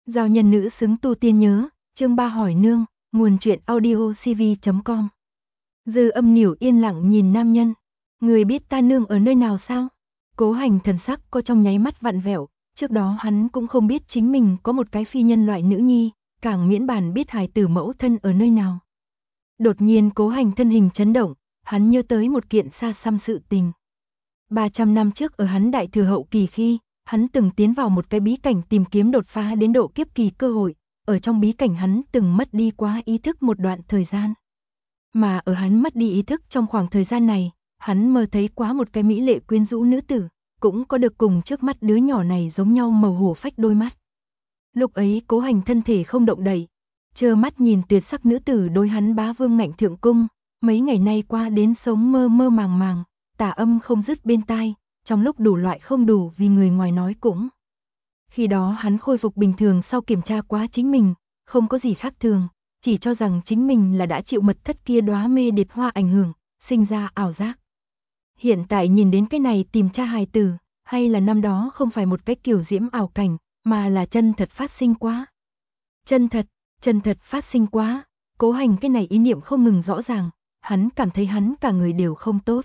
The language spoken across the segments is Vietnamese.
Giao nhân nữ xứng tu tiên nhớ, chương 3 hỏi nương, nguồn truyện audio cv.com. Dư Âm Nỉu yên lặng nhìn nam nhân. Người biết ta nương ở nơi nào sao? Cố Hành thần sắc có trong nháy mắt vặn vẹo, trước đó hắn cũng không biết chính mình có một cái phi nhân loại nữ nhi, càng miễn bàn biết hài tử mẫu thân ở nơi nào. Đột nhiên Cố Hành thân hình chấn động, hắn nhớ tới một kiện xa xăm sự tình. 300 năm trước ở hắn đại thừa hậu kỳ khi, hắn từng tiến vào một cái bí cảnh tìm kiếm đột phá đến độ kiếp kỳ cơ hội, ở trong bí cảnh hắn từng mất đi quá ý thức một đoạn thời gian. Mà ở hắn mất đi ý thức trong khoảng thời gian này, hắn mơ thấy quá một cái mỹ lệ quyến rũ nữ tử, cũng có được cùng trước mắt đứa nhỏ này giống nhau màu hổ phách đôi mắt. Lúc ấy Cố Hành thân thể không động đậy, trơ mắt nhìn tuyệt sắc nữ tử đối hắn bá vương ngạnh thượng cung, mấy ngày nay qua đến sống mơ mơ màng màng, tà âm không dứt bên tai, trong lúc đủ loại không đủ vì người ngoài nói cũng. Khi đó hắn khôi phục bình thường sau kiểm tra quá chính mình, không có gì khác thường, chỉ cho rằng chính mình là đã chịu mật thất kia đóa mê điệt hoa ảnh hưởng, sinh ra ảo giác. Hiện tại nhìn đến cái này tìm tra hài tử, hay là năm đó không phải một cái kiểu diễm ảo cảnh, mà là chân thật phát sinh quá. Chân thật phát sinh quá, Cố Hành cái này ý niệm không ngừng rõ ràng, hắn cảm thấy hắn cả người đều không tốt.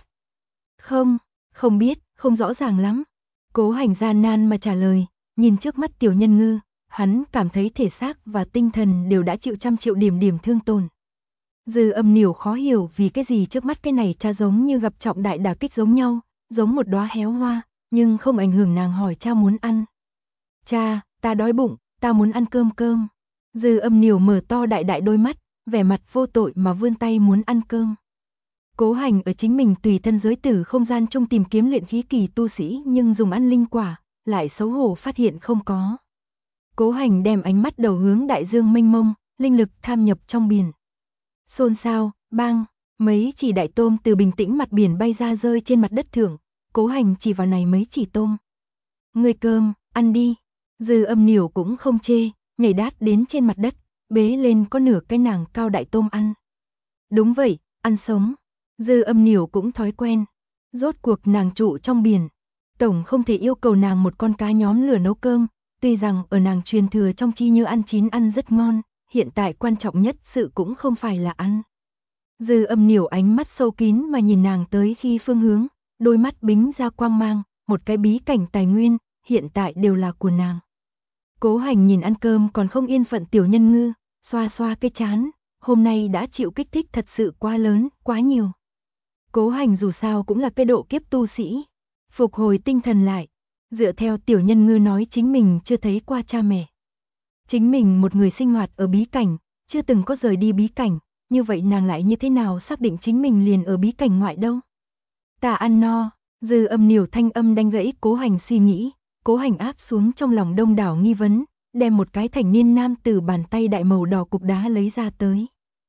Không biết, không rõ ràng lắm. Cố Hành gian nan mà trả lời, nhìn trước mắt tiểu nhân ngư, hắn cảm thấy thể xác và tinh thần đều đã chịu trăm triệu điểm thương tổn. Dư Âm Nỉu khó hiểu vì cái gì trước mắt cái này cha giống như gặp trọng đại đả kích giống nhau, giống một đóa héo hoa, nhưng không ảnh hưởng nàng hỏi cha muốn ăn. Cha, ta đói bụng, ta muốn ăn cơm. Dư Âm Nỉu mở to đại đôi mắt, vẻ mặt vô tội mà vươn tay muốn ăn cơm. Cố Hành ở chính mình tùy thân giới tử không gian trong tìm kiếm luyện khí kỳ tu sĩ nhưng dùng ăn linh quả, lại xấu hổ phát hiện không có. Cố Hành đem ánh mắt đầu hướng đại dương mênh mông, linh lực tham nhập trong biển. Xôn xao, bang, mấy chỉ đại tôm từ bình tĩnh mặt biển bay ra rơi trên mặt đất thưởng, Cố Hành chỉ vào này mấy chỉ tôm. Ngươi cơm, ăn đi. Dư Âm Nỉu cũng không chê, nhảy đát đến trên mặt đất, bế lên có nửa cái nàng cao đại tôm ăn. Đúng vậy, ăn sống. Dư Âm Nỉu cũng thói quen. Rốt cuộc nàng trụ trong biển, tổng không thể yêu cầu nàng một con cá nhóm lửa nấu cơm, tuy rằng ở nàng truyền thừa trong chi nhớ ăn chín ăn rất ngon, hiện tại quan trọng nhất sự cũng không phải là ăn. Dư Âm Nỉu ánh mắt sâu kín mà nhìn nàng tới khi phương hướng, đôi mắt bính ra quang mang, một cái bí cảnh tài nguyên, hiện tại đều là của nàng. Cố Hành nhìn ăn cơm còn không yên phận tiểu nhân ngư, xoa xoa cái chán, hôm nay đã chịu kích thích thật sự quá lớn, quá nhiều. Cố Hành dù sao cũng là cái độ kiếp tu sĩ, phục hồi tinh thần lại, dựa theo tiểu nhân ngư nói chính mình chưa thấy qua cha mẹ. Chính mình một người sinh hoạt ở bí cảnh, chưa từng có rời đi bí cảnh, như vậy nàng lại như thế nào xác định chính mình liền ở bí cảnh ngoại đâu. Ta ăn no, Dư Âm Nỉu thanh âm đánh gãy Cố Hành suy nghĩ, Cố Hành áp xuống trong lòng đông đảo nghi vấn, đem một cái thành niên nam từ bàn tay đại màu đỏ cục đá lấy ra tới.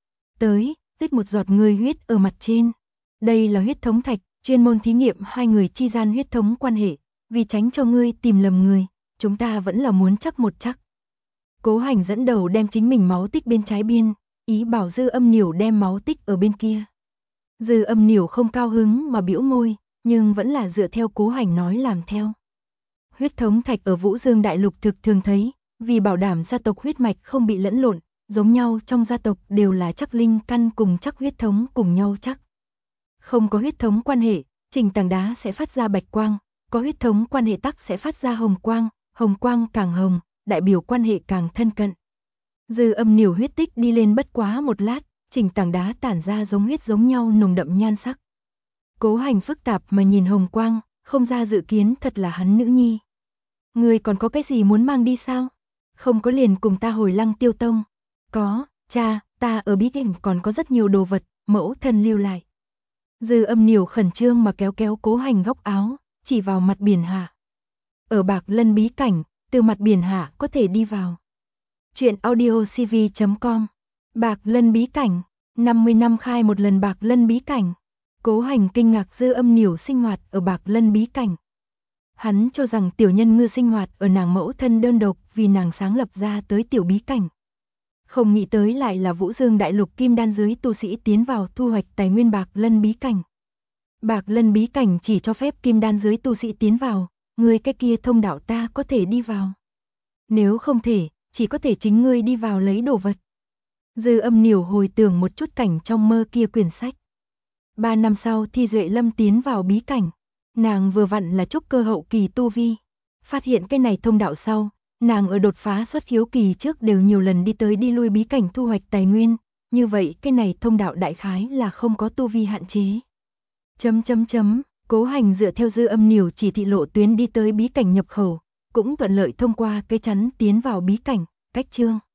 Tích một giọt ngươi huyết ở mặt trên. Đây là huyết thống thạch, chuyên môn thí nghiệm hai người chi gian huyết thống quan hệ, vì tránh cho ngươi tìm lầm người, chúng ta vẫn là muốn chắc một chắc. Cố Hành dẫn đầu đem chính mình máu tích bên trái biên, ý bảo Dư Âm Nỉu đem máu tích ở bên kia. Dư Âm Nỉu không cao hứng mà bĩu môi, nhưng vẫn là dựa theo Cố Hành nói làm theo. Huyết thống thạch ở Vũ Dương Đại Lục thực thường thấy, vì bảo đảm gia tộc huyết mạch không bị lẫn lộn, giống nhau trong gia tộc đều là chắc linh căn cùng chắc huyết thống cùng nhau chắc. Không có huyết thống quan hệ, trình tảng đá sẽ phát ra bạch quang, có huyết thống quan hệ tắc sẽ phát ra hồng quang càng hồng, đại biểu quan hệ càng thân cận. Dư Âm Nỉu huyết tích đi lên bất quá một lát, trình tảng đá tản ra giống huyết giống nhau nồng đậm nhan sắc. Cố Hành phức tạp mà nhìn hồng quang, không ra dự kiến thật là hắn nữ nhi. Người còn có cái gì muốn mang đi sao? Không có liền cùng ta hồi Lăng Tiêu Tông. Có, cha, ta ở bí cảnh còn có rất nhiều đồ vật, mẫu thân lưu lại. Dư Âm Nỉu khẩn trương mà kéo Cố Hành góc áo, chỉ vào mặt biển hạ. Ở Bạc Lân bí cảnh, từ mặt biển hạ có thể đi vào. Truyện audio cv.com. Bạc Lân bí cảnh, 50 năm khai một lần Bạc Lân bí cảnh. Cố Hành kinh ngạc Dư Âm Nỉu sinh hoạt ở Bạc Lân bí cảnh. Hắn cho rằng tiểu nhân ngư sinh hoạt ở nàng mẫu thân đơn độc vì nàng sáng lập ra tới tiểu bí cảnh. Không nghĩ tới lại là Vũ Dương Đại Lục kim đan dưới tu sĩ tiến vào thu hoạch tài nguyên Bạc Lân bí cảnh. Bạc Lân bí cảnh chỉ cho phép kim đan dưới tu sĩ tiến vào, người cái kia thông đạo ta có thể đi vào. Nếu không thể, chỉ có thể chính ngươi đi vào lấy đồ vật. Dư Âm Nỉu hồi tưởng một chút cảnh trong mơ kia quyển sách. 3 năm sau Thi Duệ Lâm tiến vào bí cảnh, nàng vừa vặn là trúc cơ hậu kỳ tu vi. Phát hiện cái này thông đạo sau, nàng ở đột phá xuất khiếu kỳ trước đều nhiều lần đi tới đi lui bí cảnh thu hoạch tài nguyên, như vậy cái này thông đạo đại khái là không có tu vi hạn chế. Cố Hành dựa theo Dư Âm Nỉu chỉ thị lộ tuyến đi tới bí cảnh nhập khẩu, cũng thuận lợi thông qua cái chắn tiến vào bí cảnh, cách chương.